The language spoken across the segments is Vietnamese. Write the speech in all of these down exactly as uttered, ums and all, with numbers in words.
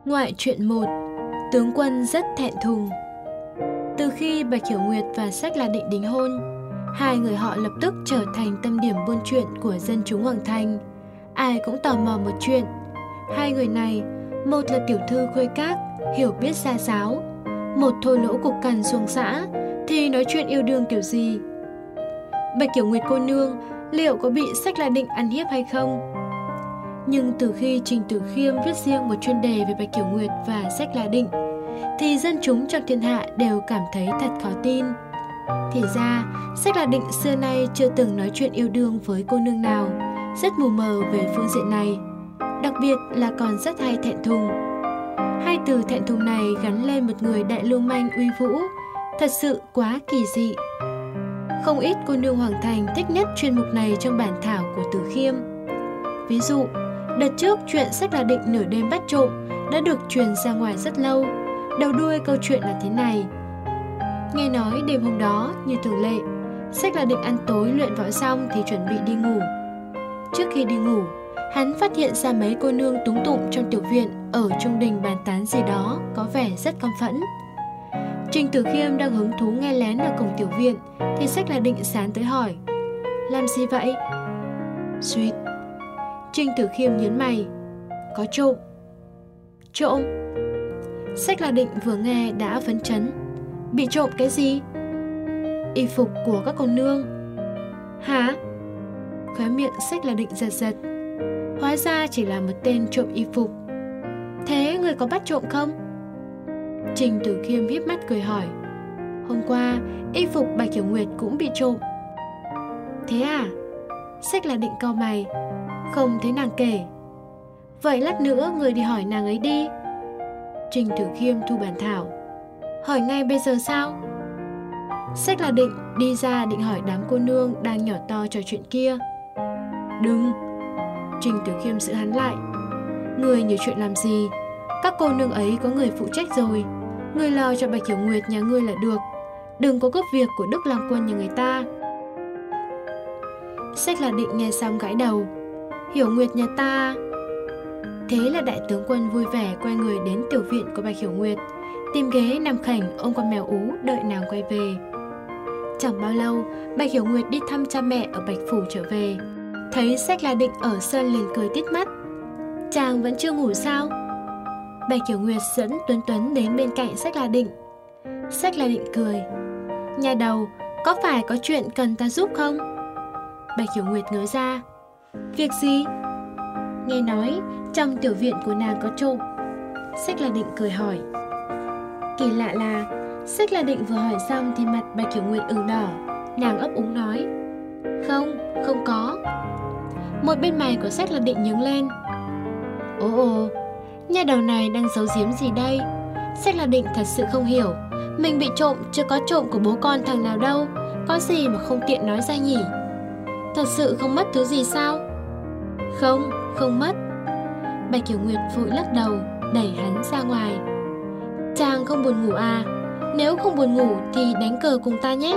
Ngoại truyện một. Tướng quân rất thẹn thùng. Từ khi Bạch Hiểu Nguyệt và Sách La Định đính hôn, hai người họ lập tức trở thành tâm điểm buôn chuyện của dân chúng Hoàng Thành. Ai cũng tò mò một chuyện. Hai người này, một là tiểu thư khuê các, hiểu biết xa xáo, một thô lỗ cục cằn xuồng xã, thì nói chuyện yêu đương kiểu gì? Bạch Hiểu Nguyệt cô nương liệu có bị Sách La Định ăn hiếp hay không? Nhưng từ khi Trình Tử Khiêm viết riêng một chuyên đề về Bạch Hiểu Nguyệt và Sách La Định, thì dân chúng trong thiên hạ đều cảm thấy thật khó tin. Thì ra, Sách La Định xưa nay chưa từng nói chuyện yêu đương với cô nương nào, rất mù mờ về phương diện này. Đặc biệt là còn rất hay thẹn thùng. Hai từ thẹn thùng này gắn lên một người đại lưu manh uy vũ, thật sự quá kỳ dị. Không ít cô nương Hoàng Thành thích nhất chuyên mục này trong bản thảo của Tử Khiêm. Ví dụ, đợt trước chuyện Sách La Định nửa đêm bắt trộm đã được truyền ra ngoài rất lâu. Đầu đuôi câu chuyện là thế này. Nghe nói đêm hôm đó, như thường lệ, Sách La Định ăn tối luyện võ xong thì chuẩn bị đi ngủ. Trước khi đi ngủ, hắn phát hiện ra mấy cô nương túng tụng trong tiểu viện ở trung đình bàn tán gì đó, có vẻ rất căm phẫn. Trình Tử Khiêm đang hứng thú nghe lén ở cổng tiểu viện thì Sách La Định sán tới hỏi: làm gì vậy? Suýt. Trình Tử Khiêm nhớn mày: có trộm. Trộm? Sách La Định vừa nghe đã phấn chấn. Bị trộm cái gì? Y phục của các cô nương. Hả? Khóe miệng Sách La Định giật giật. Hóa ra chỉ là một tên trộm y phục. Thế người có bắt trộm không? Trình Tử Khiêm híp mắt cười hỏi: hôm qua y phục Bạch Hiểu Nguyệt cũng bị trộm. Thế à? Sách La Định cau mày. Không thấy nàng kể. Vậy lát nữa người đi hỏi nàng ấy đi. Trình Tử Khiêm thu bản thảo. Hỏi ngay bây giờ sao? Sách La Định đi ra định hỏi đám cô nương đang nhỏ to trò chuyện kia. Đừng. Trình Tử Khiêm giữ hắn lại. Người nhiều chuyện làm gì? Các cô nương ấy có người phụ trách rồi. Người lo cho Bạch Hiểu Nguyệt nhà ngươi là được. Đừng có cướp việc của Đức Lang Quân nhà người ta. Sách La Định nghe xong gãi đầu. Hiểu Nguyệt nhà ta. Thế là đại tướng quân vui vẻ quay người đến tiểu viện của Bạch Hiểu Nguyệt, tìm ghế nằm khảnh ôm con mèo ú đợi nàng quay về. Chẳng bao lâu, Bạch Hiểu Nguyệt đi thăm cha mẹ ở Bạch Phủ trở về. Thấy Sách La Định ở sân liền cười tít mắt. Chàng vẫn chưa ngủ sao? Bạch Hiểu Nguyệt dẫn Tuấn Tuấn đến bên cạnh Sách La Định. Sách La Định cười. Nhà đầu, có phải có chuyện cần ta giúp không? Bạch Hiểu Nguyệt ngớ ra. Việc gì? Nghe nói trong tiểu viện của nàng có trộm. Sách La Định cười hỏi. Kỳ lạ là Sách La Định vừa hỏi xong thì mặt Bạch Hiểu Nguyệt ửng đỏ. Nàng ấp úng nói: Không, không có. Một bên mày của Sách La Định nhướng lên. Ồ ồ, nhà đầu này đang giấu giếm gì đây? Sách La Định thật sự không hiểu. Mình bị trộm chưa có trộm của bố con thằng nào đâu, có gì mà không tiện nói ra nhỉ? Thật sự không mất thứ gì sao? Không, không mất. Bạch Hiểu Nguyệt vội lắc đầu, đẩy hắn ra ngoài. Chàng không buồn ngủ à? Nếu không buồn ngủ thì đánh cờ cùng ta nhé.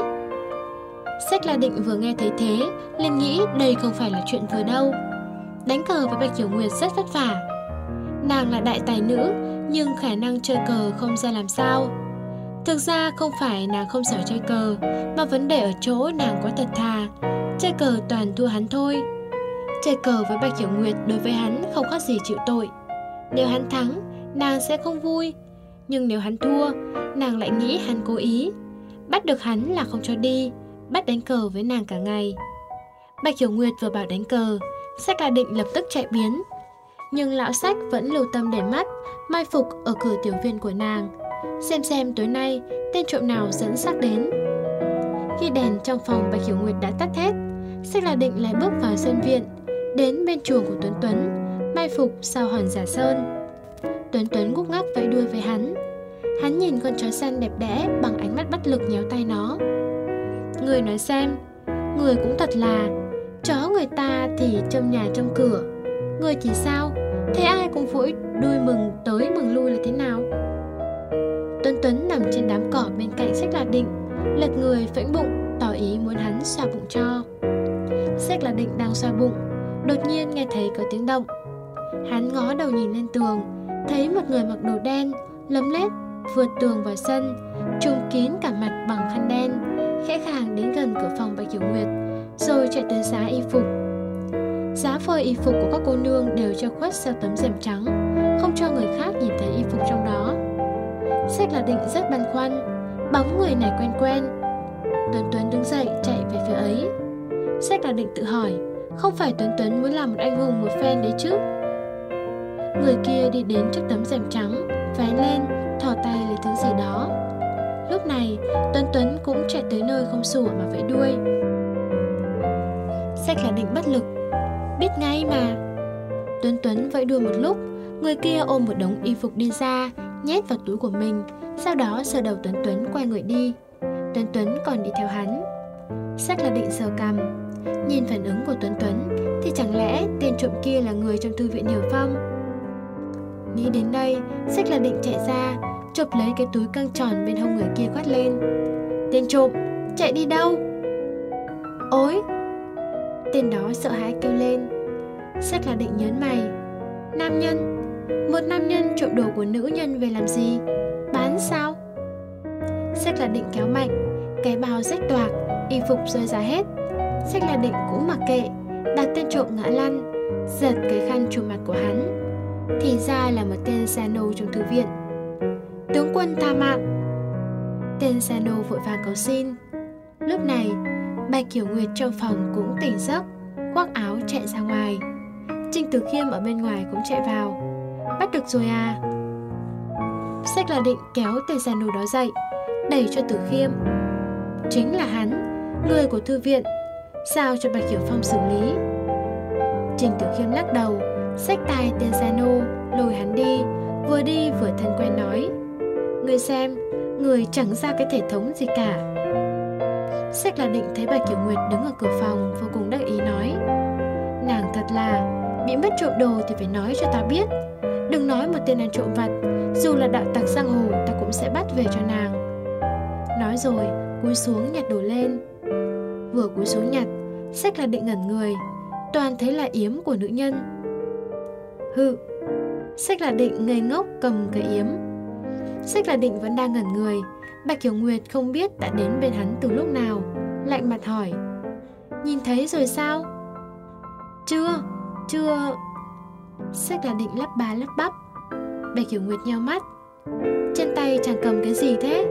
Sách La Định vừa nghe thấy thế liền nghĩ đây không phải là chuyện vừa đâu. Đánh cờ với Bạch Hiểu Nguyệt rất vất vả. Nàng là đại tài nữ, nhưng khả năng chơi cờ không ra làm sao. Thực ra không phải nàng không giỏi chơi cờ, mà vấn đề ở chỗ nàng quá thật thà. Chơi cờ toàn thua hắn thôi. Chơi cờ với Bạch Hiểu Nguyệt đối với hắn không khác gì chịu tội. Nếu hắn thắng, nàng sẽ không vui. Nhưng nếu hắn thua, nàng lại nghĩ hắn cố ý. Bắt được hắn là không cho đi, bắt đánh cờ với nàng cả ngày. Bạch Hiểu Nguyệt vừa bảo đánh cờ, Sách La Định lập tức chạy biến. Nhưng lão Sách vẫn lưu tâm để mắt, mai phục ở cửa tiểu viện của nàng, xem xem tối nay tên trộm nào dẫn xác đến. Khi đèn trong phòng Bạch Hiểu Nguyệt đã tắt hết, Sách La Định lại bước vào sân viện, đến bên chuồng của Tuấn Tuấn, mai phục sau hòn giả sơn. Tuấn Tuấn ngúc ngắc vẫy đuôi với hắn. Hắn nhìn con chó săn đẹp đẽ bằng ánh mắt bất lực nhéo tay nó. Người nói xem, người cũng thật là, chó người ta thì trông nhà trông cửa, người thì sao? Thế ai cũng vẫy đuôi mừng tới mừng lui là thế nào? Tuấn Tuấn nằm trên đám cỏ bên cạnh Sách La Định, lật người phễnh bụng, tỏ ý muốn hắn xoa bụng cho. Sách La Định đang xoa bụng, đột nhiên nghe thấy có tiếng động. Hắn ngó đầu nhìn lên tường, thấy một người mặc đồ đen, lấm lét vượt tường vào sân, trùm kín cả mặt bằng khăn đen, khẽ khàng đến gần cửa phòng Bạch Hiểu Nguyệt, rồi chạy tới giá y phục. Giá phơi y phục của các cô nương đều che khuất sau tấm rèm trắng, không cho người khác nhìn thấy y phục trong đó. Sách Là Định rất băn khoăn, bóng người này quen quen. Tuấn Tuấn đứng dậy chạy về phía ấy. Sách Là Định tự hỏi, không phải Tuấn Tuấn muốn làm một anh hùng một phen đấy chứ? Người kia đi đến trước tấm rèm trắng, vén lên, thò tay lấy thứ gì đó. Lúc này, Tuấn Tuấn cũng chạy tới nơi không sủa mà vẫy đuôi. Sách Là Định bất lực, biết ngay mà. Tuấn Tuấn vẫy đuôi một lúc, người kia ôm một đống y phục đi ra, nhét vào túi của mình, sau đó sờ đầu Tuấn Tuấn quay người đi. Tuấn Tuấn còn đi theo hắn. Sách Là Định sờ cằm, nhìn phản ứng của Tuấn Tuấn thì chẳng lẽ tên trộm kia là người trong thư viện Hiểu Phong? Nghĩ đến đây, Sách Là Định chạy ra, chộp lấy cái túi căng tròn bên hông người kia quát lên: Tên trộm, chạy đi đâu? Ôi! Tên đó sợ hãi kêu lên. Sách Là Định nhớn mày. Nam nhân? Một nam nhân trộm đồ của nữ nhân về làm gì? Bán sao? Sách Là Định kéo mạnh, cái bao rách toạc, y phục rơi ra hết. Sách Là Định cũng mặc kệ, đặt tên trộm ngã lăn, giật cái khăn trùm mặt của hắn. Thì ra là một tên gia nô trong thư viện. Tướng quân tha mạng! Tên gia nô vội vàng cầu xin. Lúc này, Bạch Hiểu Nguyệt trong phòng cũng tỉnh giấc, khoác áo chạy ra ngoài. Trình Tử Khiêm ở bên ngoài cũng chạy vào. Bắt được rồi à? Sách Là Định kéo tên gia nô đó dậy, đẩy cho Tử Khiêm. Chính là hắn, người của thư viện, sao cho Bạch Hiểu Phong xử lý? Trình Tử Khiêm lắc đầu, xách tay tên gia nô, lôi hắn đi, vừa đi vừa thân quen nói: Người xem, người chẳng ra cái thể thống gì cả. Sách Là Định thấy Bạch Hiểu Nguyệt đứng ở cửa phòng, vô cùng đắc ý nói: Nàng thật là, bị mất trộm đồ thì phải nói cho ta biết. Đừng nói một tên ăn trộm vặt, dù là đạo tặc giang hồ ta cũng sẽ bắt về cho nàng. Nói rồi, cúi xuống nhặt đồ lên. Vừa cúi xuống nhặt, Sách Là Định ngẩn người, toàn thấy là yếm của nữ nhân. Hự! Sách Là Định ngây ngốc cầm cái yếm. Sách Là Định vẫn đang ngẩn người. Bạch Hiểu Nguyệt không biết đã đến bên hắn từ lúc nào, lạnh mặt hỏi: Nhìn thấy rồi sao? Chưa, chưa. Sách Là Định lắp ba lắp bắp. Bạch Hiểu Nguyệt nheo mắt. Trên tay chàng cầm cái gì thế?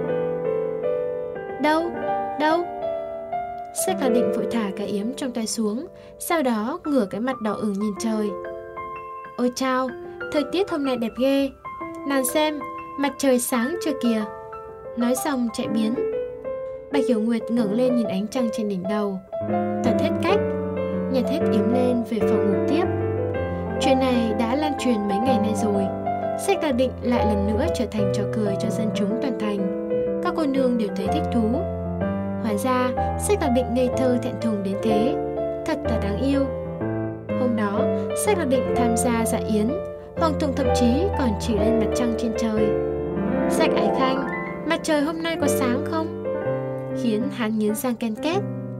Đâu, đâu? Sách Là Định vội thả cái yếm trong tay xuống, sau đó ngửa cái mặt đỏ ửng nhìn trời. Ôi chao, thời tiết hôm nay đẹp ghê. Nàng xem, mặt trời sáng chưa kìa. Nói xong chạy biến. Bạch Hiểu Nguyệt ngẩng lên nhìn ánh trăng trên đỉnh đầu. Thật hết cách, nhặt hết yếm lên về phòng ngủ tiếp. Chuyện này đã lan truyền mấy ngày nay rồi. Sách Là Định lại lần nữa trở thành trò cười cho dân chúng toàn thành. Các cô nương đều thấy thích thú. Hóa ra Sách Là Định ngây thơ thẹn thùng đến thế, thật là đáng yêu. Hôm đó Sách Là Định tham gia dạ yến, hoàng thượng thậm chí còn chỉ lên mặt trăng trên trời. Sách Ái Khanh, mặt trời hôm nay có sáng không? Khiến hắn nghiến răng ken két.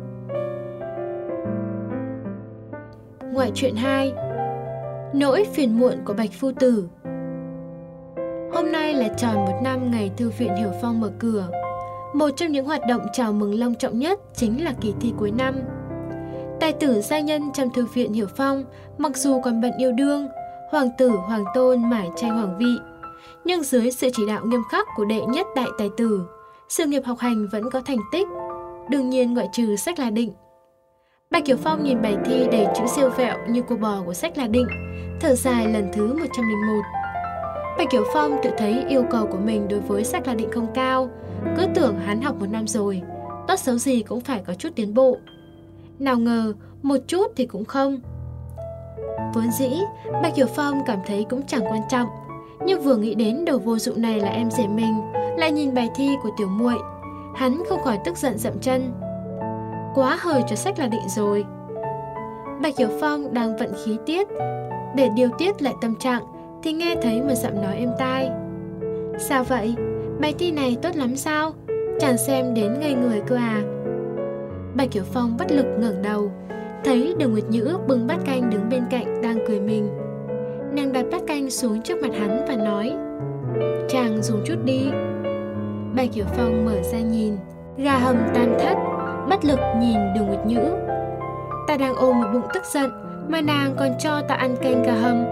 Ngoại truyện hai: Nỗi phiền muộn của Bạch Phu Tử. Hôm nay là tròn một năm ngày Thư viện Hiểu Phong mở cửa. Một trong những hoạt động chào mừng long trọng nhất chính là kỳ thi cuối năm. Tài tử gia nhân trong Thư viện Hiểu Phong mặc dù còn bận yêu đương, hoàng tử hoàng tôn mải tranh hoàng vị, nhưng dưới sự chỉ đạo nghiêm khắc của đệ nhất đại tài tử, sự nghiệp học hành vẫn có thành tích, đương nhiên ngoại trừ Sách Là Định. Bạch Hiểu Phong nhìn bài thi đầy chữ siêu vẹo như cô bò của Sách Là Định, thở dài lần thứ một trăm lẻ một. Bạch Hiểu Phong tự thấy yêu cầu của mình đối với Sách Là Định không cao, cứ tưởng hắn học một năm rồi, tốt xấu gì cũng phải có chút tiến bộ. Nào ngờ, một chút thì cũng không. Vốn dĩ, Bạch Hiểu Phong cảm thấy cũng chẳng quan trọng, nhưng vừa nghĩ đến đồ vô dụng này là em rể mình, lại nhìn bài thi của tiểu muội, hắn không khỏi tức giận dậm chân. Quá hời cho Sách Là Định rồi. Bạch Hiểu Phong đang vận khí tiết để điều tiết lại tâm trạng thì nghe thấy một giọng nói êm tai. Sao vậy? Bài thi này tốt lắm sao? Chàng xem đến ngây người cơ à? Bạch Hiểu Phong bất lực ngẩng đầu, thấy Đường Nguyệt Nhữ bưng bát canh đứng bên cạnh đang cười mình. Nàng đặt bát canh xuống trước mặt hắn và nói: "Chàng dùng chút đi." Bạch Hiểu Phong mở ra nhìn, gà hầm tan thất, bất lực nhìn Đường Nguyệt Nhữ. Ta đang ôm một bụng tức giận mà nàng còn cho ta ăn canh gà hầm.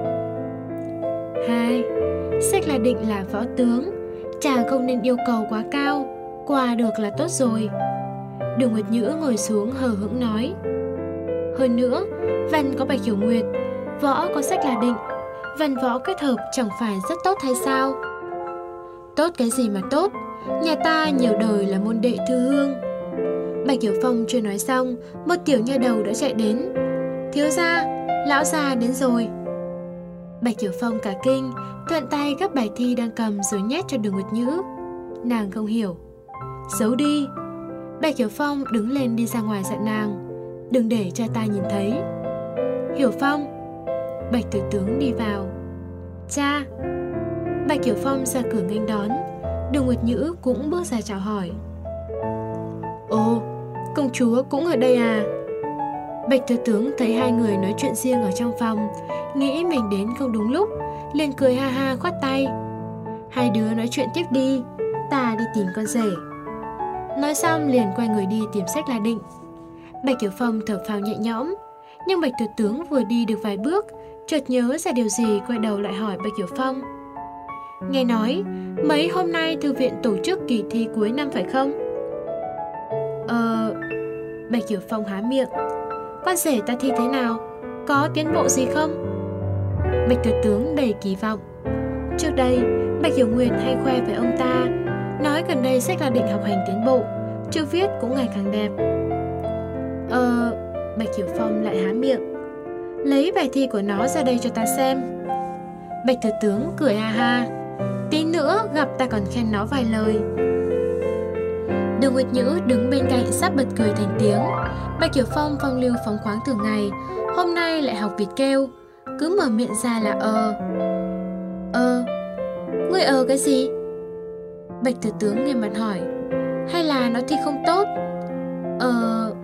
Hai, Sách La Định là võ tướng, chàng không nên yêu cầu quá cao, qua được là tốt rồi. Đường Nguyệt Nhữ ngồi xuống hờ hững nói: Hơn nữa, văn có Bạch Hiểu Nguyệt, võ có Sách La Định, văn võ kết hợp chẳng phải rất tốt hay sao? Tốt cái gì mà tốt, nhà ta nhiều đời là môn đệ thư hương. Bạch Hiểu Phong chưa nói xong, một tiểu nha đầu đã chạy đến: Thiếu gia, lão gia đến rồi. Bạch Hiểu Phong cả kinh, thuận tay gấp bài thi đang cầm rồi nhét cho Đường Nguyệt Nhữ. Nàng không hiểu: Giấu đi. Bạch Hiểu Phong đứng lên đi ra ngoài dặn nàng: Đừng để cho ta nhìn thấy. Hiểu Phong. Bạch Tử Tướng đi vào: Cha. Bạch Hiểu Phong ra cửa nghênh đón. Đường Nguyệt Nhữ cũng bước ra chào hỏi: Ồ, công chúa cũng ở đây à? Bạch Thừa Tướng thấy hai người nói chuyện riêng ở trong phòng, nghĩ mình đến không đúng lúc, liền cười ha ha khoát tay: Hai đứa nói chuyện tiếp đi, ta đi tìm con rể. Nói xong liền quay người đi tìm Sách La Định. Bạch Hiểu Phong thở phào nhẹ nhõm, nhưng Bạch Thừa Tướng vừa đi được vài bước, chợt nhớ ra điều gì, quay đầu lại hỏi Bạch Hiểu Phong: Nghe nói mấy hôm nay thư viện tổ chức kỳ thi cuối năm phải không? Ờ... Bạch Hiểu Phong há miệng: Con rể ta thi thế nào? Có tiến bộ gì không? Bạch Thừa Tướng đầy kỳ vọng. Trước đây, Bạch Hiểu Nguyệt hay khoe với ông ta, nói gần đây Sách La Định học hành tiến bộ, chữ viết cũng ngày càng đẹp. Ờ... Bạch Hiểu Phong lại há miệng: Lấy bài thi của nó ra đây cho ta xem. Bạch Thừa Tướng cười ha ha: Tí nữa gặp ta còn khen nó vài lời. Đường Nguyệt Nhữ đứng bên cạnh sắp bật cười thành tiếng. Bạch Hiểu Phong phong lưu phóng khoáng thường ngày, hôm nay lại học Việt kêu, cứ mở miệng ra là ờ. Ờ, ngươi ờ cái gì? Bạch Thừa Tướng nghiêm mặt hỏi: Hay là nó thi không tốt? Ờ...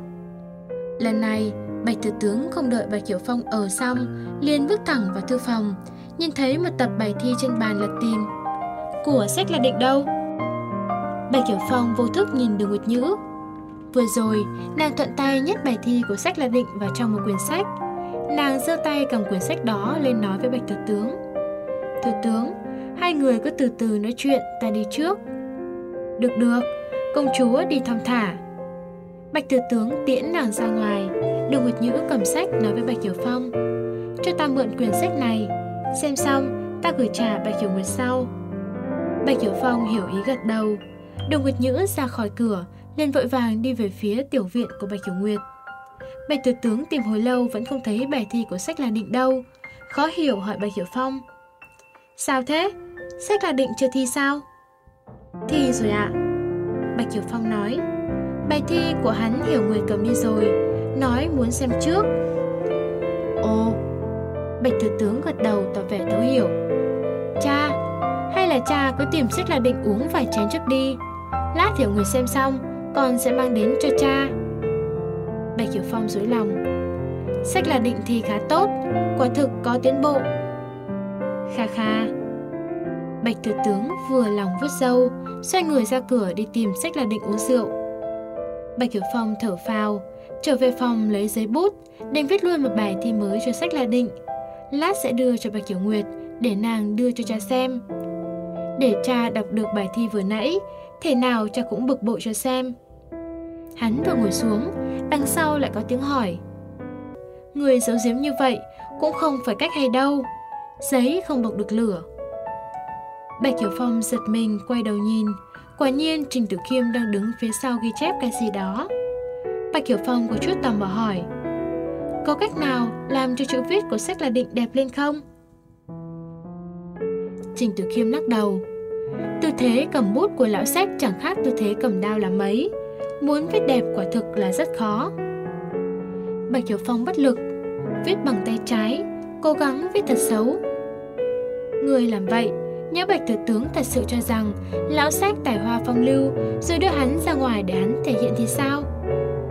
Lần này, Bạch Thừa Tướng không đợi Bạch Hiểu Phong ở xong, liền bước thẳng vào thư phòng, nhìn thấy một tập bài thi trên bàn lật tìm. Của Sách La Định đâu? Bạch Hiểu Phong vô thức nhìn Đường Nguyệt Nhữ. Vừa rồi, nàng thuận tay nhét bài thi của Sách La Định vào trong một quyển sách. Nàng giơ tay cầm quyển sách đó lên nói với Bạch Thừa Tướng: Thừa Tướng, hai người cứ từ từ nói chuyện, ta đi trước. Được được, công chúa đi thong thả. Bạch Thừa Tướng tiễn nàng ra ngoài. Đường Nguyệt Nhữ cầm sách nói với Bạch Hiểu Phong: Cho ta mượn quyển sách này, xem xong ta gửi trả Bạch Hiểu Nguyệt sau. Bạch Hiểu Phong hiểu ý gật đầu. Đường Nguyệt Nhữ ra khỏi cửa, liền vội vàng đi về phía tiểu viện của Bạch Hiểu Nguyệt. Bạch Thừa Tướng tìm hồi lâu vẫn không thấy bài thi của Sách La Định đâu, khó hiểu hỏi Bạch Hiểu Phong: Sao thế? Sách La Định chưa thi sao? Thi rồi ạ. Bạch Hiểu Phong nói: Bài thi của hắn Hiểu Nguyệt cầm đi rồi, nói muốn xem trước. Ồ. Bạch Thừa Tướng gật đầu tỏ vẻ thấu hiểu. Cha, hay là cha cứ tìm Sách La Định uống vài chén trước đi, lát Hiểu Nguyệt xem xong con sẽ mang đến cho cha. Bạch Hiểu Phong dối lòng: Sách La Định thì khá tốt, quả thực có tiến bộ. Kha kha. Bạch Thừa Tướng vừa lòng vuốt râu, xoay người ra cửa đi tìm Sách La Định uống rượu. Bạch Hiểu Phong thở phào, trở về phòng lấy giấy bút, định viết luôn một bài thi mới cho Sách La Định, lát sẽ đưa cho Bạch Hiểu Nguyệt để nàng đưa cho cha xem. Để cha đọc được bài thi vừa nãy, thể nào cha cũng bực bội cho xem. Hắn vừa ngồi xuống, đằng sau lại có tiếng hỏi: Người giấu giếm như vậy cũng không phải cách hay đâu, giấy không bộc được lửa. Bạch Hiểu Phong giật mình quay đầu nhìn, quả nhiên Trình Tử Khiêm đang đứng phía sau ghi chép cái gì đó. Bạch Hiểu Phong có chút tò mò hỏi: Có cách nào làm cho chữ viết của Sách La Định đẹp lên không? Trình Tử Khiêm lắc đầu: Tư thế cầm bút của lão Sách chẳng khác tư thế cầm đao là mấy, muốn viết đẹp quả thực là rất khó. Bạch Hiểu Phong bất lực, viết bằng tay trái, cố gắng viết thật xấu. Người làm vậy, nhớ Bạch Thừa Tướng thật sự cho rằng lão Sách tài hoa phong lưu, rồi đưa hắn ra ngoài để hắn thể hiện thì sao?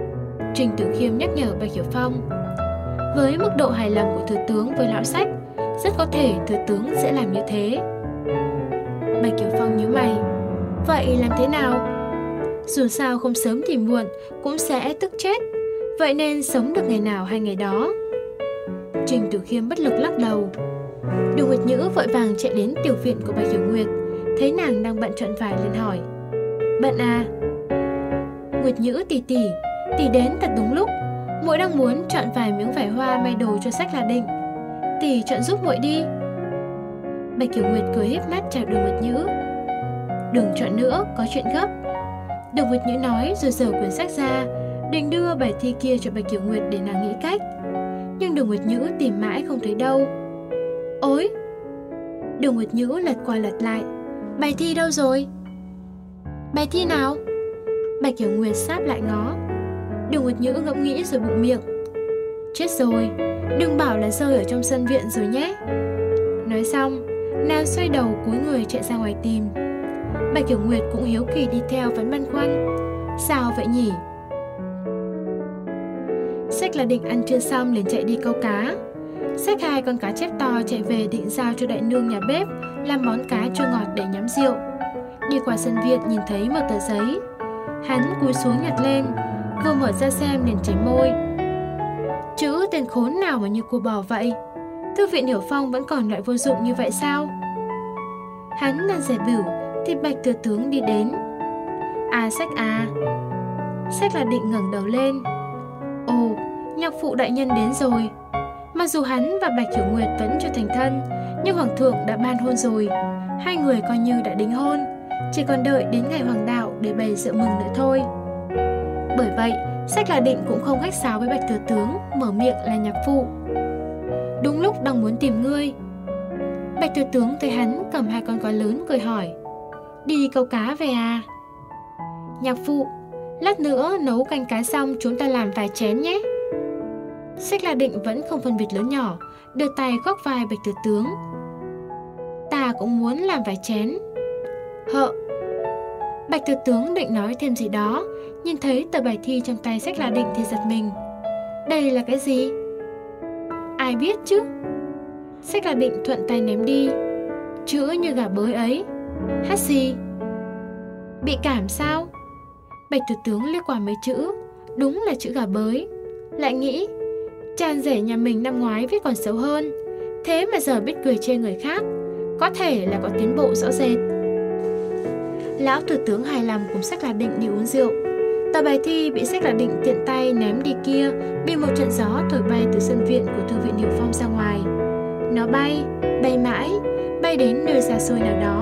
Trình Tử Khiêm nhắc nhở Bạch Hiểu Phong: Với mức độ hài lòng của Thừa Tướng với lão Sách, rất có thể thừa tướng sẽ làm như thế. Bạch Hiểu Phong nhíu mày. Vậy làm thế nào? Dù sao không sớm thì muộn cũng sẽ tức chết, vậy nên sống được ngày nào hay ngày đó. Trình Tử Khiêm bất lực lắc đầu. Đường Nguyệt Nhữ vội vàng chạy đến tiểu viện của Bạch Hiểu Nguyệt, thấy nàng đang bận chọn vải liền hỏi. Bận à? Nguyệt Nhữ tỷ tỷ, tỷ đến thật đúng lúc, muội đang muốn chọn vài miếng vải hoa may đồ cho Sách Là Định, tỷ chọn giúp muội đi. Bạch Hiểu Nguyệt cười híp mắt chào Đường Nguyệt Nhữ. Đừng chọn nữa, có chuyện gấp. Đường Nguyệt Nhữ nói rồi giở quyển sách ra, định đưa bài thi kia cho Bạch Hiểu Nguyệt để nàng nghĩ cách. Nhưng Đường Nguyệt Nhữ tìm mãi không thấy đâu. Ôi! Đường Nguyệt Nhữ lật qua lật lại. Bài thi đâu rồi? Bài thi nào? Bạch Hiểu Nguyệt sáp lại ngó. Đường Nguyệt Nhữ ngẫm nghĩ rồi bụng miệng. Chết rồi, đừng bảo là rơi ở trong sân viện rồi nhé. Nói xong, nàng xoay đầu cúi người chạy ra ngoài tìm. Bạch Hiểu Nguyệt cũng hiếu kỳ đi theo vẫn băn khoăn. Sao vậy nhỉ? Sách Là Định ăn trưa xong liền chạy đi câu cá. Xách hai con cá chép to chạy về định giao cho đại nương nhà bếp làm món cá chua ngọt để nhắm rượu. Đi qua sân viện nhìn thấy một tờ giấy. Hắn cúi xuống nhặt lên, vừa mở ra xem liền chảy môi. Chữ tên khốn nào mà như cua bò vậy? Thư viện Hiểu Phong vẫn còn loại vô dụng như vậy sao? Hắn đang giải bửu thì Bạch thừa tướng đi đến. À Sách à? Sách Là Định ngẩng đầu lên. Ồ, nhạc phụ đại nhân đến rồi. Mặc dù hắn và Bạch Hiểu Nguyệt vẫn chưa thành thân, nhưng hoàng thượng đã ban hôn rồi. Hai người coi như đã đính hôn, chỉ còn đợi đến ngày hoàng đạo để bày rượu mừng nữa thôi. Bởi vậy, Sách Là Định cũng không khách sáo với Bạch thừa tướng, mở miệng là nhạc phụ. Đúng lúc đang muốn tìm ngươi. Bạch thừa tướng thấy hắn cầm hai con cá lớn cười hỏi. Đi câu cá về à? Nhạc phụ, lát nữa nấu canh cá xong chúng ta làm vài chén nhé. Sách Là Định vẫn không phân biệt lớn nhỏ, đưa tay khoác vai Bạch thừa tướng. Ta cũng muốn làm vài chén. Hợ. Bạch thừa tướng định nói thêm gì đó, nhìn thấy tờ bài thi trong tay Sách Là Định thì giật mình. Đây là cái gì? Ai biết chứ? Sách Là Định thuận tay ném đi. Chữ như gà bới ấy. Hát gì? Bị cảm sao? Bạch thừa tướng liếc qua mấy chữ. Đúng là chữ gà bới. Lại nghĩ, chàng rể nhà mình năm ngoái viết còn xấu hơn, thế mà giờ biết cười chê người khác, có thể là có tiến bộ rõ rệt. Lão thừa tướng hài lòng cùng Sách Là Định đi uống rượu. Tờ bài thi bị Sách Là Định tiện tay ném đi kia bị một trận gió thổi bay từ sân viện của Thư viện Hiểu Phong ra ngoài. Nó bay, bay mãi, bay đến nơi xa xôi nào đó.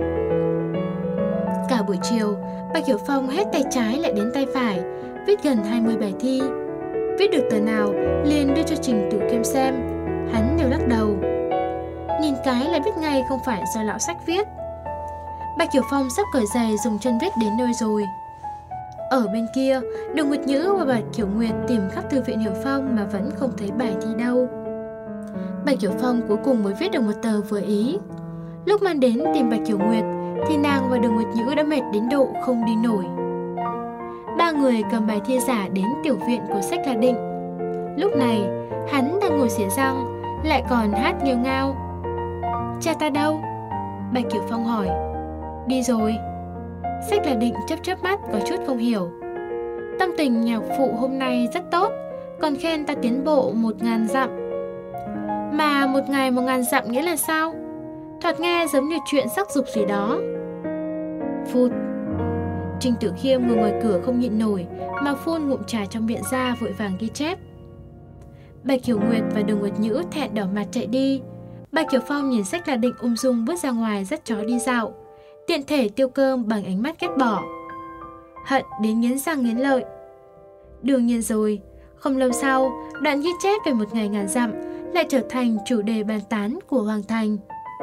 Cả buổi chiều, Bạch Hiểu Phong hết tay trái lại đến tay phải, viết gần hai mươi bài thi. Viết được tờ nào liền đưa cho Trình Tử Khiêm xem. Hắn đều lắc đầu. Nhìn cái là biết ngay không phải do lão Sách viết. Bạch Hiểu Phong sắp cởi giày dùng chân viết đến nơi rồi. Ở bên kia, Đường Nguyệt Nhữ và Bạch Hiểu Nguyệt tìm khắp Thư viện Hiểu Phong mà vẫn không thấy bài thi đâu. Bạch Hiểu Phong cuối cùng mới viết được một tờ vừa ý. Lúc mang đến tìm Bạch Hiểu Nguyệt thì nàng và Đường Nguyệt Nhữ đã mệt đến độ không đi nổi. Ba người cầm bài thi giả đến tiểu viện của Sách Là Định. Lúc này, hắn đang ngồi xỉa răng, lại còn hát nghêu ngao. Cha ta đâu? Bạch Hiểu Phong hỏi. Đi rồi. Sách Là Định chớp chớp mắt có chút không hiểu. Tâm tình nhạc phụ hôm nay rất tốt, còn khen ta tiến bộ một ngàn dặm. Mà một ngày một ngàn dặm nghĩa là sao? Thoạt nghe giống như chuyện sắc dục gì đó. Phụt. Trình Tử Khiêm ngồi ngoài cửa không nhịn nổi mà phun ngụm trà trong miệng ra vội vàng ghi chép. Bạch Hiểu Nguyệt và Đường Nguyệt Nhữ thẹn đỏ mặt chạy đi. Bạch Hiểu Phong nhìn Sách Là Định ung dung bước ra ngoài dắt chó đi dạo, tiện thể tiêu cơm bằng ánh mắt ghét bỏ. Hận đến nghiến răng nghiến lợi. Đương nhiên rồi, không lâu sau, đoạn ghi chép về một ngày ngàn dặm lại trở thành chủ đề bàn tán của Hoàng Thành.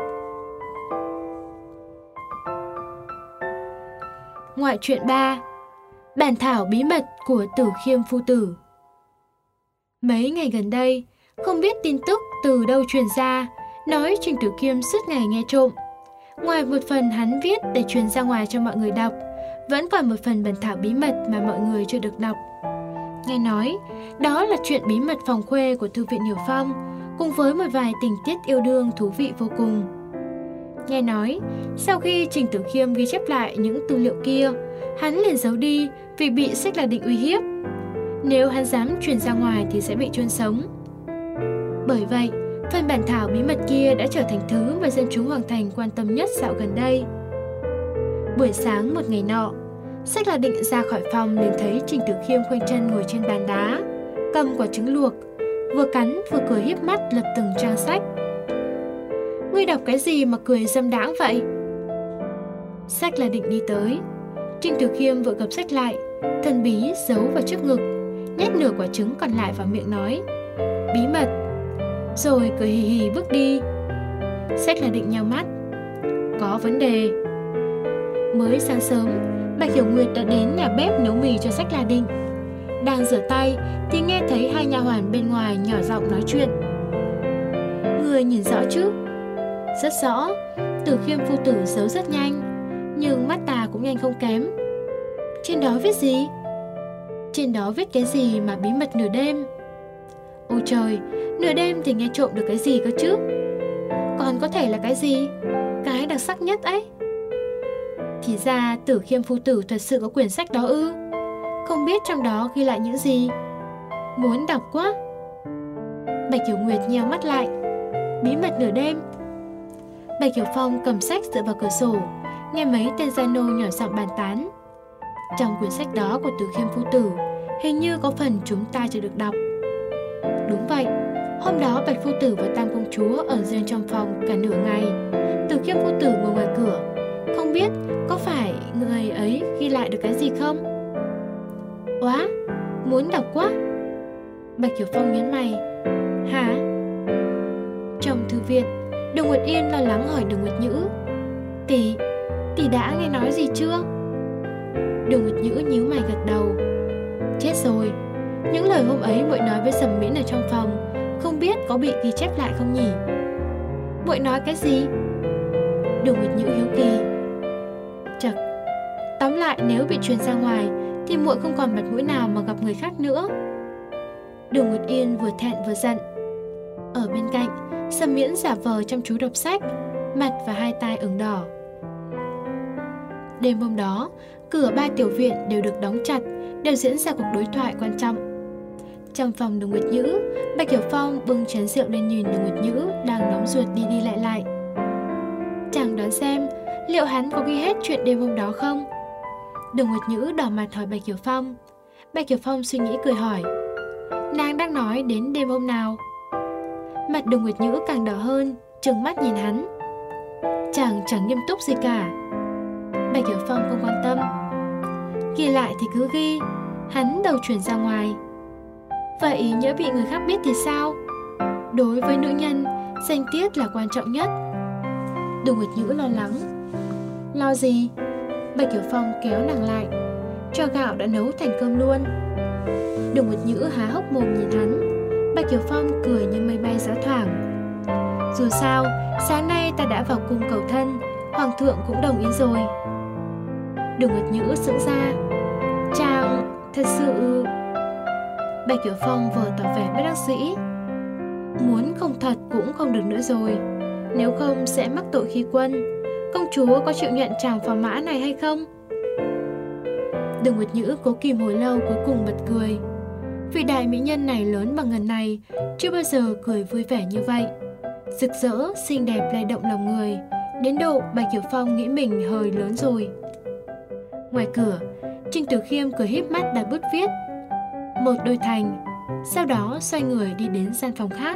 Ngoại truyện ba. Bản thảo bí mật của Tử Khiêm phu tử. Mấy ngày gần đây, không biết tin tức từ đâu truyền ra, nói Trình Tử Khiêm suốt ngày nghe trộm. Ngoài một phần hắn viết để truyền ra ngoài cho mọi người đọc, vẫn còn một phần bản thảo bí mật mà mọi người chưa được đọc. Nghe nói, đó là chuyện bí mật phòng khuê của Thư viện Hiểu Phong, cùng với một vài tình tiết yêu đương thú vị vô cùng. Nghe nói, sau khi Trình Tử Khiêm ghi chép lại những tư liệu kia, hắn liền giấu đi vì bị Sách La Định uy hiếp. Nếu hắn dám truyền ra ngoài thì sẽ bị chôn sống. Bởi vậy, phần bản thảo bí mật kia đã trở thành thứ mà dân chúng Hoàng Thành quan tâm nhất dạo gần đây. Buổi sáng một ngày nọ, Sách La Định ra khỏi phòng liền thấy Trình Tử Khiêm khoanh chân ngồi trên bàn đá, cầm quả trứng luộc, vừa cắn vừa cười híp mắt lật từng trang sách. Ngươi đọc cái gì mà cười dâm đãng vậy? Sách La Định đi tới. Trình Tử Khiêm vội gập sách lại, thần bí giấu vào trước ngực, nhét nửa quả trứng còn lại vào miệng nói: bí mật. Rồi cười hì hì bước đi. Sách La Định nheo mắt. Có vấn đề. Mới sáng sớm, Bạch Hiểu Nguyệt đã đến nhà bếp nấu mì cho Sách La Định. Đang rửa tay thì nghe thấy hai nha hoàn bên ngoài nhỏ giọng nói chuyện. Người nhìn rõ chứ? Rất rõ. Tử Khiêm phu tử giấu rất nhanh, nhưng mắt ta cũng nhanh không kém. Trên đó viết gì? Trên đó viết cái gì mà bí mật nửa đêm? Ôi trời, nửa đêm thì nghe trộm được cái gì cơ chứ? Còn có thể là cái gì? Cái đặc sắc nhất ấy. Thì ra Tử Khiêm phu tử thật sự có quyển sách đó ư? Không biết trong đó ghi lại những gì. Muốn đọc quá. Bạch Hiểu Nguyệt nheo mắt lại. Bí mật nửa đêm. Bạch Hiểu Phong cầm sách dựa vào cửa sổ, nghe mấy tên gia nô nhỏ giọng bàn tán. Trong quyển sách đó của Tử Khiêm phu tử, hình như có phần chúng ta chưa được đọc. Đúng vậy, hôm đó Bạch phu tử và Tam công chúa ở riêng trong phòng cả nửa ngày. Tử Khiêm phu tử ngồi ngoài cửa, không biết có phải người ấy ghi lại được cái gì không? Quá, muốn đọc quá. Bạch Hiểu Phong nhấn mày. Hả? Trong thư viện, Đường Nguyệt Yên lo lắng hỏi Đường Nguyệt Nhữ. Tỷ, tỷ đã nghe nói gì chưa? Đường Nguyệt Nhữ nhíu mày gật đầu. Chết rồi, những lời hôm ấy muội nói với Sầm Miễn ở trong phòng, không biết có bị ghi chép lại không nhỉ? Muội nói cái gì? Đường Nguyệt Nhữ hiếu kỳ. Chật, tóm lại nếu bị truyền ra ngoài thì muội không còn mặt mũi nào mà gặp người khác nữa. Đường Nguyệt Yên vừa thẹn vừa giận. Ở bên cạnh, Sầm Miễn giả vờ chăm chú đọc sách, mặt và hai tai ửng đỏ. Đêm hôm đó, cửa ba tiểu viện đều được đóng chặt, đều diễn ra cuộc đối thoại quan trọng. Trong phòng Đường Nguyệt Nhữ, Bạch Hiểu Phong bưng chén rượu lên nhìn Đường Nguyệt Nhữ đang nóng ruột đi đi lại lại. Chàng đoán xem liệu hắn có ghi hết chuyện đêm hôm đó không? Đường Nguyệt Nhữ đỏ mặt hỏi Bạch Hiểu Phong. Bạch Hiểu Phong suy nghĩ cười hỏi. Nàng đang nói đến đêm hôm nào? Mặt Đường Nguyệt Nhữ càng đỏ hơn, trừng mắt nhìn hắn. Chàng chẳng nghiêm túc gì cả. Bạch Hiểu Phong không quan tâm. Ghi lại thì cứ ghi, hắn đầu chuyển ra ngoài. Vậy nhỡ bị người khác biết thì sao? Đối với nữ nhân, danh tiết là quan trọng nhất. Đường Nguyệt Nhữ lo lắng. Lo gì? Bạch Hiểu Phong kéo nàng lại. Cho gạo đã nấu thành cơm luôn. Đường Nguyệt Nhữ há hốc mồm nhìn hắn. Bạch Hiểu Phong cười như mây bay gió thoảng. Dù sao, sáng nay ta đã vào cung cầu thân, Hoàng thượng cũng đồng ý rồi. Đường Nguyệt Nhữ sững ra. Chàng thật sự... Bạch Hiểu Phong vờ tỏ vẻ bất đắc dĩ. Muốn không thật cũng không được nữa rồi, nếu không sẽ mắc tội khi quân. Công chúa có chịu nhận chàng phò mã này hay không? Đường Nguyệt Nhữ cố kìm hồi lâu cuối cùng bật cười. Vị đại mỹ nhân này lớn bằng ngần này, chưa bao giờ cười vui vẻ như vậy. Rực rỡ, xinh đẹp lay động lòng người, đến độ Bạch Hiểu Phong nghĩ mình hơi lớn rồi. Ngoài cửa, Trình Tử Khiêm cười híp mắt đặt bút viết một đôi thành, sau đó xoay người đi đến gian phòng khác.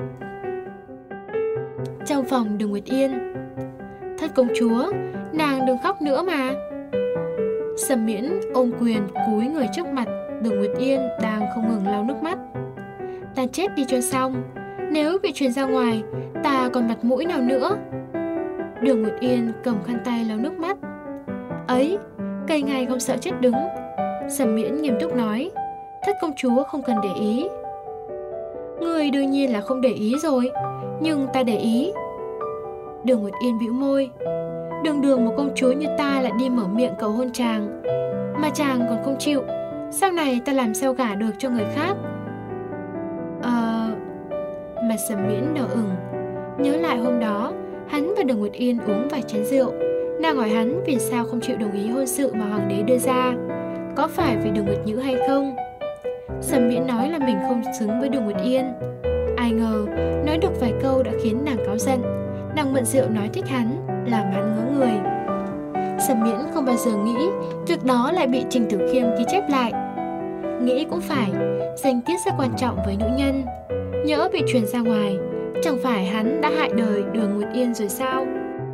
Trong phòng Đường Nguyệt Yên. Thất công chúa, nàng đừng khóc nữa mà. Sầm Miễn ôm quyền cúi người trước mặt Đường Nguyệt Yên đang không ngừng lau nước mắt. Ta chết đi cho xong, nếu bị truyền ra ngoài, ta còn mặt mũi nào nữa? Đường Nguyệt Yên cầm khăn tay lau nước mắt. Ấy, cây ngày không sợ chết đứng. Sầm Miễn nghiêm túc nói. Thất công chúa không cần để ý. Người đương nhiên là không để ý rồi, nhưng ta để ý. Đường Nguyệt Yên bĩu môi. Đường đường một công chúa như ta lại đi mở miệng cầu hôn chàng, mà chàng còn không chịu. Sau này ta làm sao gả được cho người khác? Ờ... mặt Sầm Miễn đỏ ửng. Nhớ lại hôm đó, hắn và Đường Nguyệt Yên uống vài chén rượu. Nàng hỏi hắn vì sao không chịu đồng ý hôn sự mà hoàng đế đưa ra, có phải vì Đường Nguyệt Nhữ hay không. Sầm Miễn nói là mình không xứng với Đường Nguyệt Yên. Ai ngờ, nói được vài câu đã khiến nàng cáu giận. Nàng mượn rượu nói thích hắn, làm hắn ngớ người. Sầm Miễn không bao giờ nghĩ việc đó lại bị Trình Tử Khiêm ghi chép lại. Nghĩ cũng phải, danh tiết rất quan trọng với nữ nhân. Nhỡ bị truyền ra ngoài, chẳng phải hắn đã hại đời Đường Nguyệt Yên rồi sao?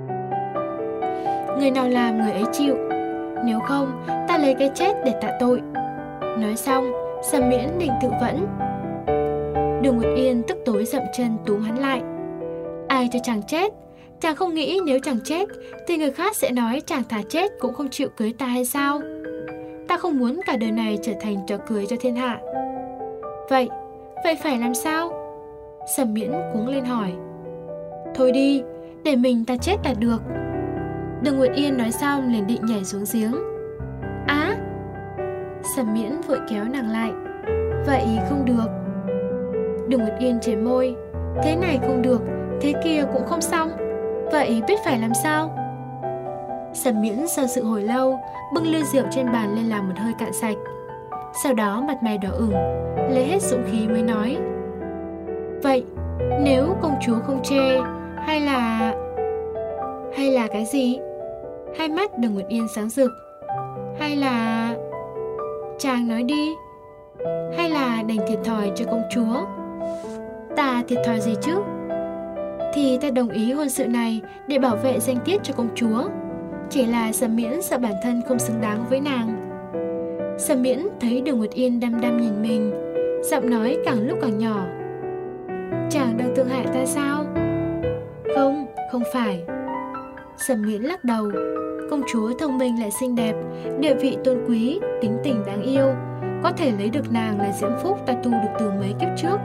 Người nào làm người ấy chịu, nếu không ta lấy cái chết để tạ tội. Nói xong, Sầm Miễn định tự vẫn. Đường Nguyệt Yên tức tối dậm chân túm hắn lại. Ai cho chàng chết? Chàng không nghĩ nếu chàng chết thì người khác sẽ nói chàng thà chết cũng không chịu cưới ta hay sao? Ta không muốn cả đời này trở thành trò cười cho thiên hạ. Vậy, vậy phải làm sao? Sầm Miễn cuống lên hỏi. Thôi đi, để mình ta chết là được. Đường Nguyệt Yên nói xong liền định nhảy xuống giếng. Á! Sầm Miễn vội kéo nàng lại. Vậy không được. Đường Nguyệt Yên chảy môi. Thế này không được, thế kia cũng không xong. Vậy biết phải làm sao? Sầm Miễn do dự hồi lâu, bưng ly rượu trên bàn lên làm một hơi cạn sạch. Sau đó mặt mày đỏ ửng, lấy hết dũng khí mới nói. Vậy, nếu công chúa không chê, hay là... Hay là cái gì? Hai mắt Đường Nguyệt Yên sáng rực. Hay là... Chàng nói đi. Hay là đành thiệt thòi cho công chúa? Ta thiệt thòi gì chứ? Thì ta đồng ý hôn sự này để bảo vệ danh tiết cho công chúa. Chỉ là Sầm Miễn sợ bản thân không xứng đáng với nàng. Sầm Miễn thấy Đường Nguyệt Yên đăm đăm nhìn mình, giọng nói càng lúc càng nhỏ. Chàng đang thương hại ta sao? Không, không phải. Sầm Miễn lắc đầu. Công chúa thông minh lại xinh đẹp, địa vị tôn quý, tính tình đáng yêu. Có thể lấy được nàng là diễm phúc ta tu được từ mấy kiếp trước.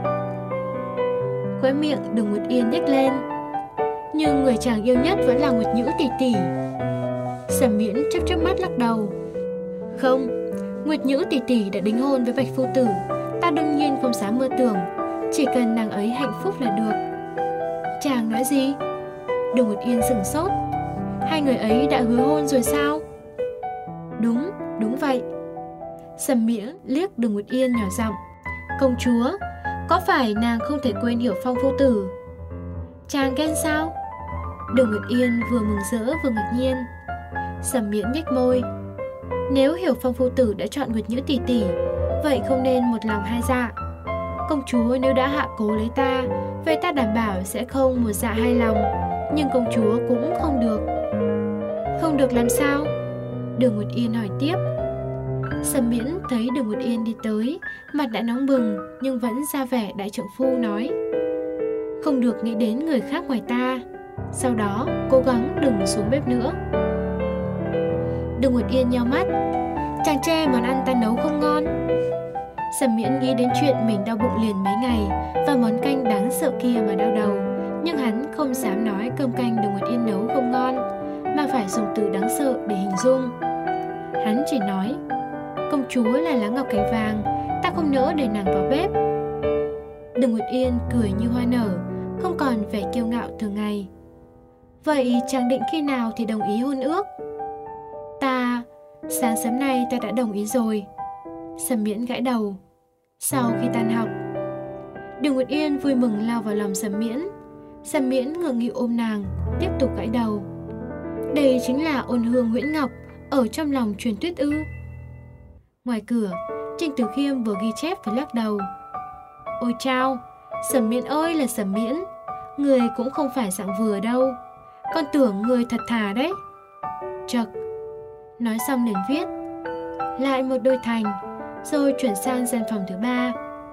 Khóe miệng Đường Nguyệt Yên nhếch lên. Nhưng người chàng yêu nhất vẫn là Nguyệt Nhữ tỷ tỷ. Sầm Miễn chớp chớp mắt lắc đầu. Không, Nguyệt Nhữ tỷ tỷ đã đính hôn với Bạch phu tử. Ta đương nhiên không dám mơ tưởng. Chỉ cần nàng ấy hạnh phúc là được. Chàng nói gì? Đường Nguyệt Yên sửng sốt. Hai người ấy đã hứa hôn rồi sao? Đúng, đúng vậy. Sầm Miễn liếc Đường Nguyệt Yên nhỏ giọng. Công chúa, có phải nàng không thể quên Hiểu Phong phu tử? Chàng ghen sao? Đường Nguyệt Yên vừa mừng rỡ vừa ngạc nhiên. Sầm Miễn nhếch môi. Nếu Hiểu Phong phu tử đã chọn Nguyệt Nhữ tỷ tỷ, vậy không nên một lòng hai dạ. Công chúa nếu đã hạ cố lấy ta, vậy ta đảm bảo sẽ không một dạ hai lòng. Nhưng công chúa cũng không được. Không được làm sao? Đường Nguyệt Yên hỏi tiếp. Sầm Miễn thấy Đường Nguyệt Yên đi tới, mặt đã nóng bừng nhưng vẫn ra vẻ đại trượng phu nói. Không được nghĩ đến người khác ngoài ta. Sau đó cố gắng đừng xuống bếp nữa. Đường Nguyệt Yên nheo mắt. Chàng chê món ăn ta nấu không ngon. Sầm Miễn nghĩ đến chuyện mình đau bụng liền mấy ngày và món canh đáng sợ kia mà đau đầu. Nhưng hắn không dám nói cơm canh Đường Nguyệt Yên nấu không ngon, mà phải dùng từ đáng sợ để hình dung. Hắn chỉ nói, công chúa là lá ngọc cành vàng, ta không nỡ để nàng vào bếp. Đường Nguyệt Yên cười như hoa nở, không còn vẻ kiêu ngạo thường ngày. Vậy chàng định khi nào thì đồng ý hôn ước? Ta... Sáng sớm nay ta đã đồng ý rồi. Sầm Miễn gãi đầu. Sau khi tan học. Đường Nguyệt Yên vui mừng lao vào lòng Sầm Miễn. Sầm Miễn ngượng nghịu ôm nàng, tiếp tục gãi đầu. Đây chính là ôn hương Nguyễn Ngọc ở trong lòng truyền tuyết ư? Ngoài cửa, Trình Tử Khiêm vừa ghi chép vừa lắc đầu. Ôi chao, Sầm Miễn ơi là Sầm Miễn, người cũng không phải dạng vừa đâu. Con tưởng người thật thà đấy. Chật. Nói xong liền viết lại một đôi thành, rồi chuyển sang gian phòng thứ ba.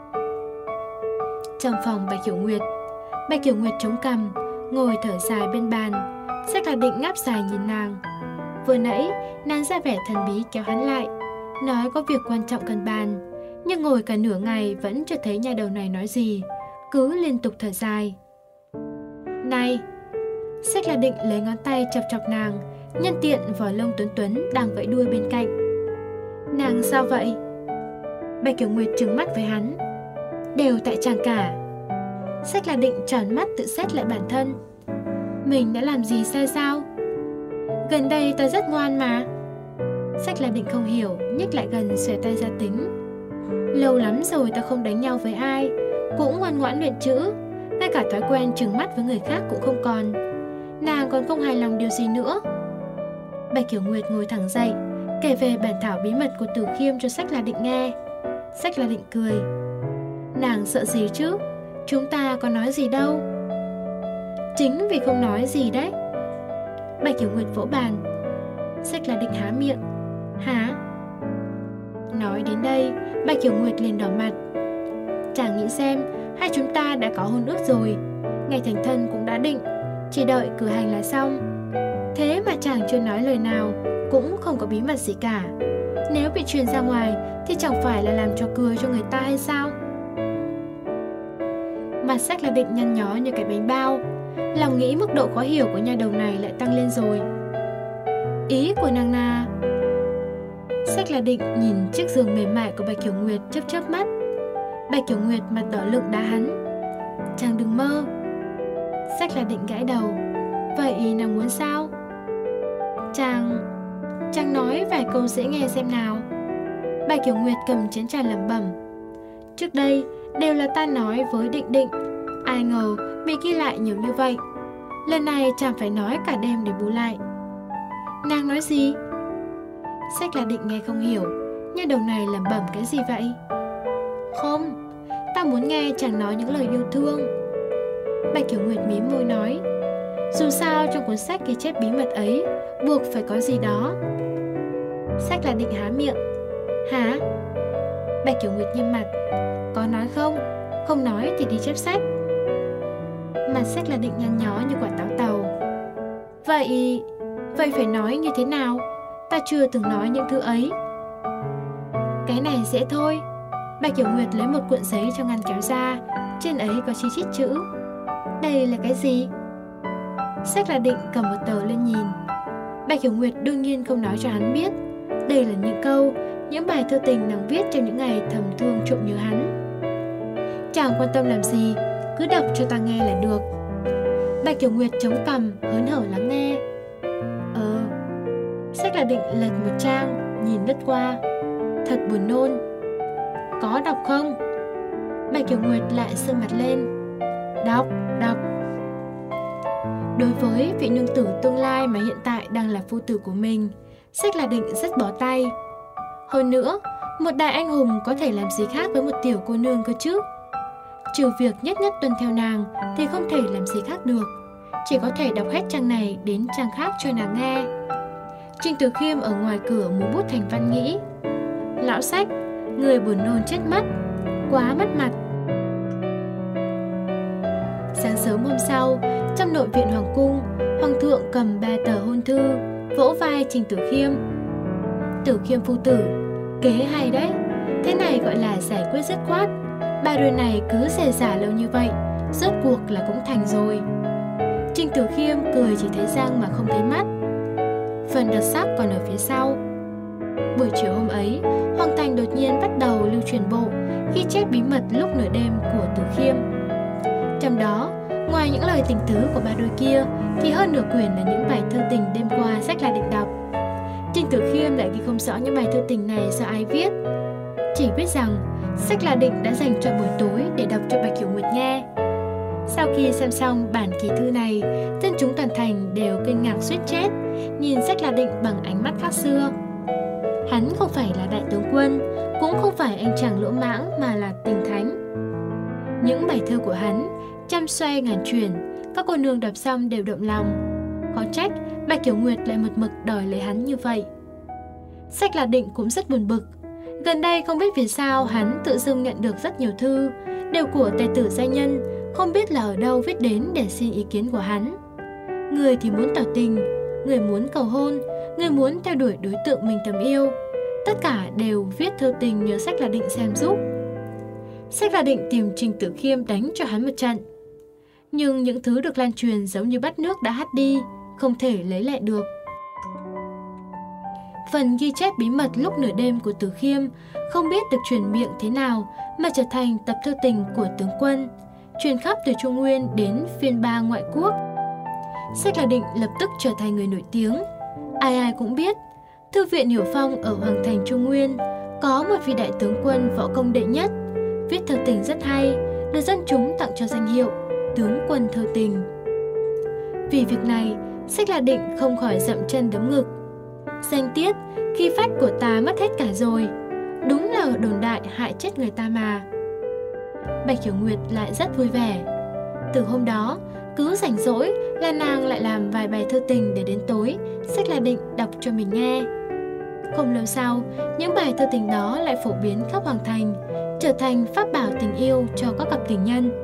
Trong phòng Bạch Hiểu Nguyệt, Bạch Hiểu Nguyệt chống cằm, ngồi thở dài bên bàn. Sách là định ngáp dài nhìn nàng. Vừa nãy nàng ra vẻ thần bí kéo hắn lại, nói có việc quan trọng cần bàn. Nhưng ngồi cả nửa ngày vẫn chưa thấy nhà đầu này nói gì, cứ liên tục thở dài. Này! Sách là định lấy ngón tay chọc chọc nàng, nhân tiện vòi lông Tuấn Tuấn đang vẫy đuôi bên cạnh. Nàng sao vậy? Bạch Hiểu Nguyệt trừng mắt với hắn. Đều tại chàng cả. Sách là định tròn mắt tự xét lại bản thân. Mình đã làm gì sai sao? Gần đây ta rất ngoan mà. Sách là định không hiểu, nhích lại gần xòe tay ra tính. Lâu lắm rồi ta không đánh nhau với ai, cũng ngoan ngoãn luyện chữ, ngay cả thói quen trừng mắt với người khác cũng không còn. Nàng còn không hài lòng điều gì nữa? Bạch Kiểu Nguyệt ngồi thẳng dậy, kể về bản thảo bí mật của Tử Khiêm cho Sách là định nghe. Sách là định cười. Nàng sợ gì chứ? Chúng ta có nói gì đâu. Chính vì không nói gì đấy. Bạch Kiểu Nguyệt vỗ bàn. Sách là định há miệng. Hả? Nói đến đây, Bạch Kiểu Nguyệt liền đỏ mặt. Chàng nghĩ xem, hai chúng ta đã có hôn ước rồi, ngày thành thân cũng đã định, chỉ đợi cử hành là xong. Thế mà chàng chưa nói lời nào, cũng không có bí mật gì cả. Nếu bị truyền ra ngoài thì chẳng phải là làm trò cười cho người ta hay sao? Mặt Sách là định nhăn nhó như cái bánh bao. Lòng nghĩ mức độ khó hiểu của nha đầu này lại tăng lên rồi. Ý của nàng là... Sách là định nhìn chiếc giường mềm mại của Bạch Kiểu Nguyệt chớp chớp mắt. Bạch Kiểu Nguyệt mặt đỏ lựng đá hắn. Chàng đừng mơ. Sách là định gãi đầu. Vậy nàng muốn sao? Chàng... Chàng nói vài câu dễ nghe xem nào. Bạch Kiểu Nguyệt cầm chén trà lẩm bẩm. Trước đây đều là ta nói với Định Định, ai ngờ bị ghi lại nhiều như vậy. Lần này chàng phải nói cả đêm để bù lại. Nàng nói gì? Sách là định nghe không hiểu. Nha đầu này lẩm bẩm cái gì vậy? Không, ta muốn nghe chàng nói những lời yêu thương. Bạch Kiểu Nguyệt mím môi nói. Dù sao trong cuốn sách ghi chép bí mật ấy buộc phải có gì đó. Sách là định há miệng. Hả? Bạch Kiểu Nguyệt nghiêm mặt. Có nói không? Không nói thì đi chép sách. Mặt Sách là định nhăn nhó như quả táo tàu. Vậy... Vậy phải nói như thế nào? Ta chưa từng nói những thứ ấy. Cái này dễ thôi. Bạch Kiểu Nguyệt lấy một cuộn giấy trong ngăn kéo ra. Trên ấy có chi chít chữ. Đây là cái gì? Sách là định cầm một tờ lên nhìn. Bạch Kiểu Nguyệt đương nhiên không nói cho hắn biết. Đây là những câu, những bài thơ tình nàng viết trong những ngày thầm thương trộm nhớ hắn. Chẳng quan tâm làm gì, cứ đọc cho ta nghe là được. Bạch Kiểu Nguyệt chống cằm, hớn hở lắng nghe. Ờ... Sách là định lật một trang, nhìn lướt qua. Thật buồn nôn. Có đọc không? Bạch Kiểu Nguyệt lại sưng mặt lên. Đọc, đọc. Đối với vị nương tử tương lai mà hiện tại đang là phu tử của mình, Sách là định rất bó tay. Hơn nữa, một đại anh hùng có thể làm gì khác với một tiểu cô nương cơ chứ? Trừ việc nhất nhất tuân theo nàng thì không thể làm gì khác được. Chỉ có thể đọc hết trang này đến trang khác cho nàng nghe. Trình Tử Khiêm ở ngoài cửa múa bút thành văn nghĩ. Lão Sách, người buồn nôn chết mất, quá mất mặt. Sáng sớm hôm sau, trong nội viện hoàng cung, hoàng thượng cầm ba tờ hôn thư, vỗ vai Trình Tử Khiêm. Tử Khiêm phu tử, kế hay đấy. Thế này gọi là giải quyết dứt khoát. Ba đôi này cứ xề xả lâu như vậy, rốt cuộc là cũng thành rồi. Trình Tử Khiêm cười chỉ thấy răng mà không thấy mắt. Phần đặc sắc còn ở phía sau. Buổi chiều hôm ấy, Hoàng Thành đột nhiên bắt đầu lưu truyền bộ ghi chép bí mật lúc nửa đêm của Tử Khiêm. Trong đó, ngoài những lời tình tứ của ba đôi kia, thì hơn nửa quyển là những bài thơ tình đêm qua Sách là định đọc. Trình Tử Khiêm lại ghi không rõ những bài thơ tình này do ai viết. Chỉ biết rằng Sách là định đã dành cho buổi tối để đọc cho Bạch Kiểu Nguyệt nghe. Sau khi xem xong bản ký thư này, dân chúng toàn thành đều kinh ngạc suýt chết, nhìn Sách là định bằng ánh mắt khác xưa. Hắn không phải là đại tướng quân, cũng không phải anh chàng lỗ mãng mà là tình thánh. Những bài thơ của hắn, trăm xoay ngàn chuyển, các cô nương đọc xong đều động lòng. Khó trách Bạch Kiểu Nguyệt lại một mực đòi lấy hắn như vậy. Sách là định cũng rất buồn bực. Gần đây không biết vì sao hắn tự dưng nhận được rất nhiều thư, đều của tài tử gia nhân, không biết là ở đâu viết đến để xin ý kiến của hắn. Người thì muốn tỏ tình, người muốn cầu hôn, người muốn theo đuổi đối tượng mình thầm yêu. Tất cả đều viết thơ tình nhờ Sách là định xem giúp. Sách là định tìm Trình Tử Khiêm đánh cho hắn một trận. Nhưng những thứ được lan truyền giống như bát nước đã hắt đi, không thể lấy lại được. Phần ghi chép bí mật lúc nửa đêm của Tử Khiêm không biết được truyền miệng thế nào mà trở thành tập thơ tình của tướng quân, truyền khắp từ Trung Nguyên đến phiên bang ngoại quốc. Sách La Định lập tức trở thành người nổi tiếng. Ai ai cũng biết, Thư viện Hiểu Phong ở Hoàng thành Trung Nguyên có một vị đại tướng quân võ công đệ nhất, viết thơ tình rất hay, được dân chúng tặng cho danh hiệu tướng quân thơ tình. Vì việc này, Sách La Định không khỏi dậm chân đấm ngực. Danh tiết, khi phách của ta mất hết cả rồi, đúng là đồn đại hại chết người ta mà. Bạch Hiểu Nguyệt lại rất vui vẻ. Từ hôm đó, cứ rảnh rỗi là nàng lại làm vài bài thơ tình để đến tối Sách La Định đọc cho mình nghe. Không lâu sau, những bài thơ tình đó lại phổ biến khắp Hoàng thành, trở thành pháp bảo tình yêu cho các cặp tình nhân.